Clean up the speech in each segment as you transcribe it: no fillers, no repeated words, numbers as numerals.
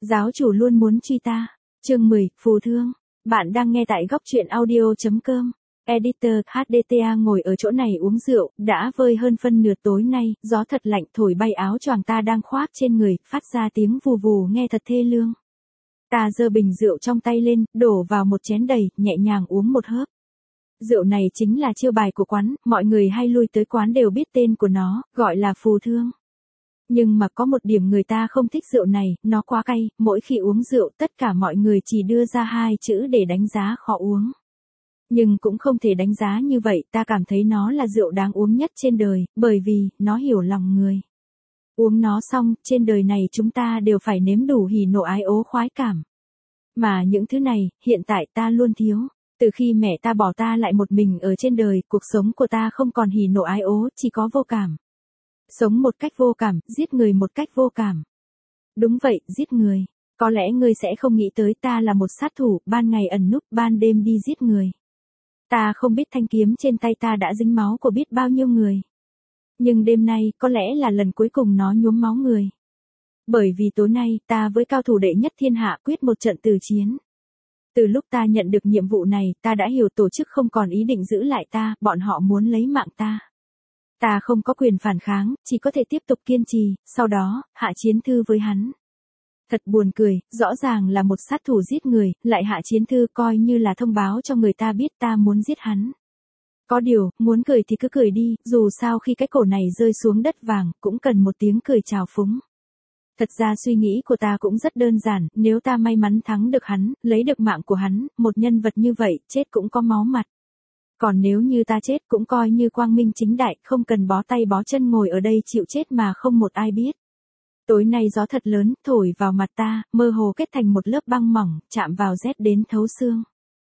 Giáo chủ luôn muốn truy ta. Chương 10, phù thương. Bạn đang nghe tại góc truyện audio.com. Editor HDTA ngồi ở chỗ này uống rượu, đã vơi hơn phân nửa tối nay, gió thật lạnh thổi bay áo choàng ta đang khoác trên người, phát ra tiếng vù vù nghe thật thê lương. Ta giơ bình rượu trong tay lên, đổ vào một chén đầy, nhẹ nhàng uống một hớp. Rượu này chính là chiêu bài của quán, mọi người hay lui tới quán đều biết tên của nó, gọi là phù thương. Nhưng mà có một điểm người ta không thích rượu này, nó quá cay, mỗi khi uống rượu tất cả mọi người chỉ đưa ra hai chữ để đánh giá khó uống. Nhưng cũng không thể đánh giá như vậy, ta cảm thấy nó là rượu đáng uống nhất trên đời, bởi vì, nó hiểu lòng người. Uống nó xong, trên đời này chúng ta đều phải nếm đủ hỉ nộ ái ố khoái cảm. Mà những thứ này, hiện tại ta luôn thiếu. Từ khi mẹ ta bỏ ta lại một mình ở trên đời, cuộc sống của ta không còn hỉ nộ ái ố, chỉ có vô cảm. Sống một cách vô cảm, giết người một cách vô cảm. Đúng vậy, giết người. Có lẽ ngươi sẽ không nghĩ tới ta là một sát thủ, ban ngày ẩn núp, ban đêm đi giết người. Ta không biết thanh kiếm trên tay ta đã dính máu của biết bao nhiêu người. Nhưng đêm nay, có lẽ là lần cuối cùng nó nhuốm máu người. Bởi vì tối nay, ta với cao thủ đệ nhất thiên hạ quyết một trận tử chiến. Từ lúc ta nhận được nhiệm vụ này, ta đã hiểu tổ chức không còn ý định giữ lại ta, bọn họ muốn lấy mạng ta. Ta không có quyền phản kháng, chỉ có thể tiếp tục kiên trì, sau đó, hạ chiến thư với hắn. Thật buồn cười, rõ ràng là một sát thủ giết người, lại hạ chiến thư coi như là thông báo cho người ta biết ta muốn giết hắn. Có điều, muốn cười thì cứ cười đi, dù sao khi cái cổ này rơi xuống đất vàng, cũng cần một tiếng cười chào phúng. Thật ra suy nghĩ của ta cũng rất đơn giản, nếu ta may mắn thắng được hắn, lấy được mạng của hắn, một nhân vật như vậy, chết cũng có máu mặt. Còn nếu như ta chết cũng coi như quang minh chính đại, không cần bó tay bó chân ngồi ở đây chịu chết mà không một ai biết. Tối nay gió thật lớn, thổi vào mặt ta, mơ hồ kết thành một lớp băng mỏng, chạm vào rét đến thấu xương.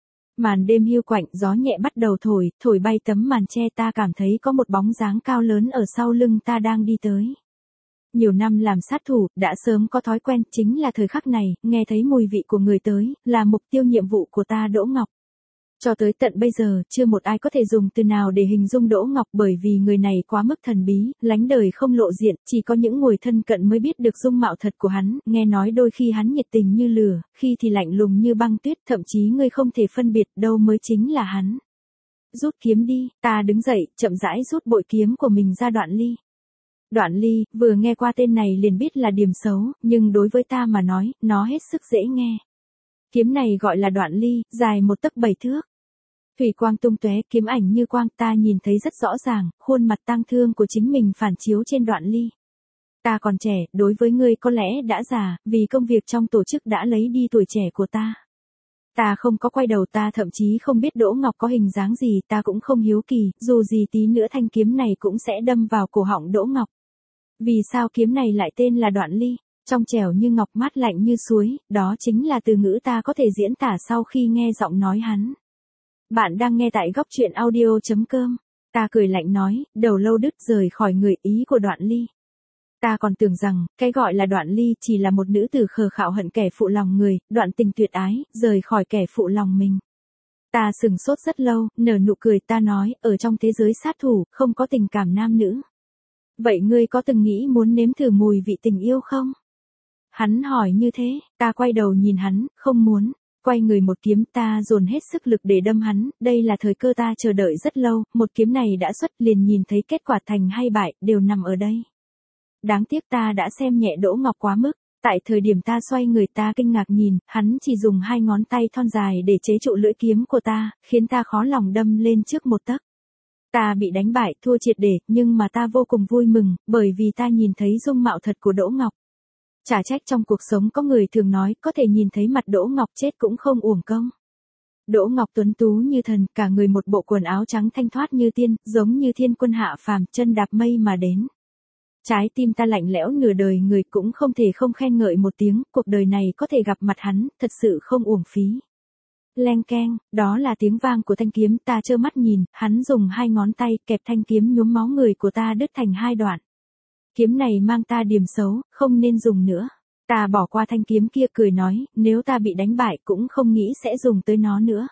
Màn đêm hiu quạnh, gió nhẹ bắt đầu thổi bay tấm màn che, ta cảm thấy có một bóng dáng cao lớn ở sau lưng ta đang đi tới. Nhiều năm làm sát thủ, đã sớm có thói quen, chính là thời khắc này, nghe thấy mùi vị của người tới, là mục tiêu nhiệm vụ của ta Đỗ Ngọc. Cho tới tận bây giờ, chưa một ai có thể dùng từ nào để hình dung Đỗ Ngọc bởi vì người này quá mức thần bí, lánh đời không lộ diện, chỉ có những người thân cận mới biết được dung mạo thật của hắn, nghe nói đôi khi hắn nhiệt tình như lửa, khi thì lạnh lùng như băng tuyết, thậm chí ngươi không thể phân biệt đâu mới chính là hắn. Rút kiếm đi, ta đứng dậy, chậm rãi rút bội kiếm của mình ra Đoạn Ly. Đoạn Ly, vừa nghe qua tên này liền biết là điểm xấu, nhưng đối với ta mà nói, nó hết sức dễ nghe. Kiếm này gọi là Đoạn Ly, dài 1 tấc 7 thước. Thủy quang tung tóe, kiếm ảnh như quang, ta nhìn thấy rất rõ ràng, khuôn mặt tang thương của chính mình phản chiếu trên Đoạn Ly. Ta còn trẻ, đối với ngươi có lẽ đã già, vì công việc trong tổ chức đã lấy đi tuổi trẻ của ta. Ta không có quay đầu, ta thậm chí không biết Đỗ Ngọc có hình dáng gì, ta cũng không hiếu kỳ, dù gì tí nữa thanh kiếm này cũng sẽ đâm vào cổ họng Đỗ Ngọc. Vì sao kiếm này lại tên là Đoạn Ly? Trong trẻo như ngọc, mát lạnh như suối, đó chính là từ ngữ ta có thể diễn tả sau khi nghe giọng nói hắn. Bạn đang nghe tại góc truyện audio.com. Ta cười lạnh nói, đầu lâu đứt rời khỏi người, ý của Đoạn Ly. Ta còn tưởng rằng, cái gọi là Đoạn Ly chỉ là một nữ tử khờ khạo hận kẻ phụ lòng người, đoạn tình tuyệt ái, rời khỏi kẻ phụ lòng mình. Ta sừng sốt rất lâu, nở nụ cười, ta nói, ở trong thế giới sát thủ, không có tình cảm nam nữ. Vậy ngươi có từng nghĩ muốn nếm thử mùi vị tình yêu không? Hắn hỏi như thế, ta quay đầu nhìn hắn, không muốn. Quay người một kiếm, ta dồn hết sức lực để đâm hắn, đây là thời cơ ta chờ đợi rất lâu, một kiếm này đã xuất, liền nhìn thấy kết quả thành hay bại, đều nằm ở đây. Đáng tiếc ta đã xem nhẹ Đỗ Ngọc quá mức, tại thời điểm ta xoay người ta kinh ngạc nhìn, hắn chỉ dùng 2 ngón tay thon dài để chế trụ lưỡi kiếm của ta, khiến ta khó lòng đâm lên trước 1 tấc. Ta bị đánh bại, thua triệt để, nhưng mà ta vô cùng vui mừng, bởi vì ta nhìn thấy dung mạo thật của Đỗ Ngọc. Chả trách trong cuộc sống có người thường nói, có thể nhìn thấy mặt Đỗ Ngọc chết cũng không uổng công. Đỗ Ngọc tuấn tú như thần, cả người một bộ quần áo trắng thanh thoát như tiên, giống như thiên quân hạ phàm, chân đạp mây mà đến. Trái tim ta lạnh lẽo, nửa đời người cũng không thể không khen ngợi một tiếng, cuộc đời này có thể gặp mặt hắn, thật sự không uổng phí. Leng keng, đó là tiếng vang của thanh kiếm, ta trơ mắt nhìn, hắn dùng 2 ngón tay kẹp thanh kiếm nhuốm máu người của ta đứt thành 2 đoạn. Kiếm này mang ta điểm xấu, không nên dùng nữa. Ta bỏ qua thanh kiếm kia cười nói, nếu ta bị đánh bại cũng không nghĩ sẽ dùng tới nó nữa.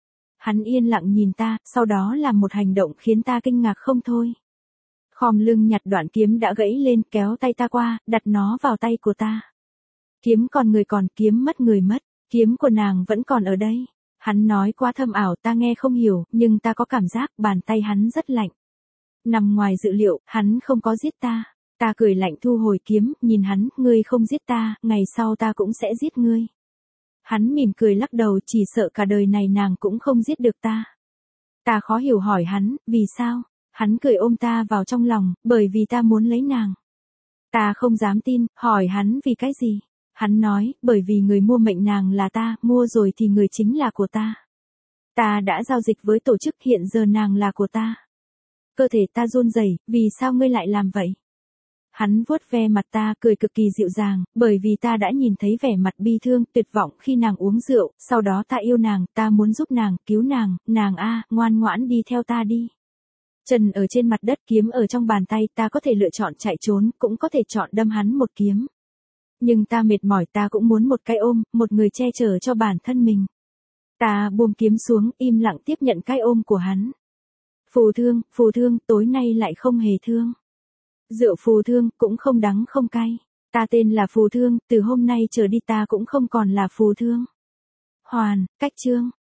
Hắn yên lặng nhìn ta, sau đó làm một hành động khiến ta kinh ngạc không thôi. Khom lưng nhặt đoạn kiếm đã gãy lên, kéo tay ta qua, đặt nó vào tay của ta. Kiếm còn người còn, kiếm mất người mất, kiếm của nàng vẫn còn ở đây. Hắn nói quá thâm ảo ta nghe không hiểu, nhưng ta có cảm giác bàn tay hắn rất lạnh. Nằm ngoài dự liệu, hắn không có giết ta. Ta cười lạnh thu hồi kiếm, nhìn hắn, ngươi không giết ta, ngày sau ta cũng sẽ giết ngươi. Hắn mỉm cười lắc đầu, chỉ sợ cả đời này nàng cũng không giết được ta. Ta khó hiểu hỏi hắn, vì sao? Hắn cười ôm ta vào trong lòng, bởi vì ta muốn lấy nàng. Ta không dám tin, hỏi hắn vì cái gì? Hắn nói, bởi vì người mua mệnh nàng là ta, mua rồi thì người chính là của ta. Ta đã giao dịch với tổ chức, hiện giờ nàng là của ta. Cơ thể ta run rẩy, vì sao ngươi lại làm vậy? Hắn vuốt ve mặt ta, cười cực kỳ dịu dàng, bởi vì ta đã nhìn thấy vẻ mặt bi thương, tuyệt vọng khi nàng uống rượu, sau đó ta yêu nàng, ta muốn giúp nàng, cứu nàng a, ngoan ngoãn đi theo ta đi. Chân ở trên mặt đất, kiếm ở trong bàn tay, ta có thể lựa chọn chạy trốn, cũng có thể chọn đâm hắn một kiếm. Nhưng ta mệt mỏi, ta cũng muốn một cái ôm, một người che chở cho bản thân mình. Ta buông kiếm xuống, im lặng tiếp nhận cái ôm của hắn. Phù thương, tối nay lại không hề thương. Rượu phù thương, cũng không đắng không cay. Ta tên là Phù Thương, từ hôm nay trở đi ta cũng không còn là Phù Thương. Hoàn, cách chương.